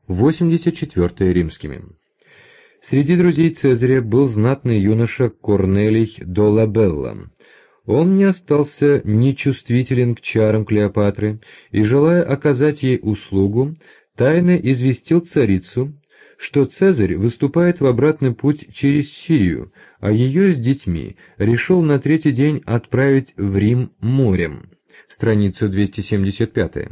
84 римскими. Среди друзей Цезаря был знатный юноша Корнелий Долабелла. Он не остался нечувствителен к чарам Клеопатры и, желая оказать ей услугу, тайно известил царицу, что Цезарь выступает в обратный путь через Сирию, а ее с детьми решил на третий день отправить в Рим морем. Страница 275.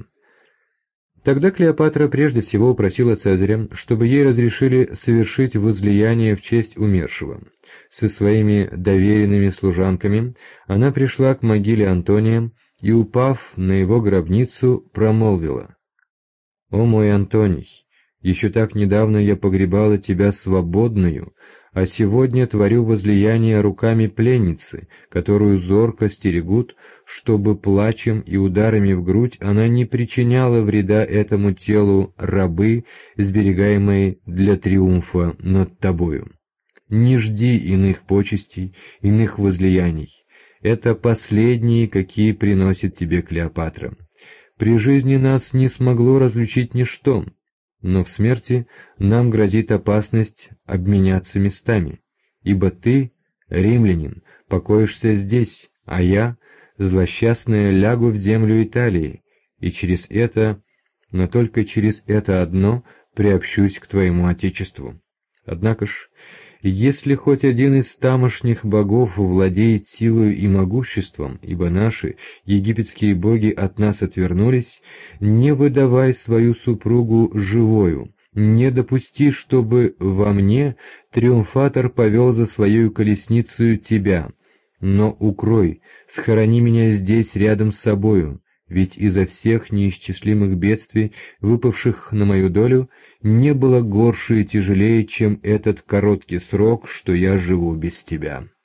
Тогда Клеопатра прежде всего упросила Цезаря, чтобы ей разрешили совершить возлияние в честь умершего. Со своими доверенными служанками она пришла к могиле Антония и, упав на его гробницу, промолвила: «О мой Антоний, еще так недавно я погребала тебя свободную, а сегодня творю возлияние руками пленницы, которую зорко стерегут, чтобы плачем и ударами в грудь она не причиняла вреда этому телу рабы, сберегаемой для триумфа над тобою. Не жди иных почестей, иных возлияний. Это последние, какие приносит тебе Клеопатра. При жизни нас не смогло разлучить ничто, но в смерти нам грозит опасность обменяться местами, ибо ты, римлянин, покоишься здесь, а я, злосчастная, лягу в землю Италии, и через это, но только через это одно, приобщусь к твоему отечеству. Однако ж, если хоть один из тамошних богов владеет силою и могуществом, ибо наши, египетские боги, от нас отвернулись, не выдавай свою супругу живою, не допусти, чтобы во мне триумфатор повел за своей колесницей тебя, но укрой, схорони меня здесь рядом с собою, ведь изо всех неисчислимых бедствий, выпавших на мою долю, не было горше и тяжелее, чем этот короткий срок, что я живу без тебя».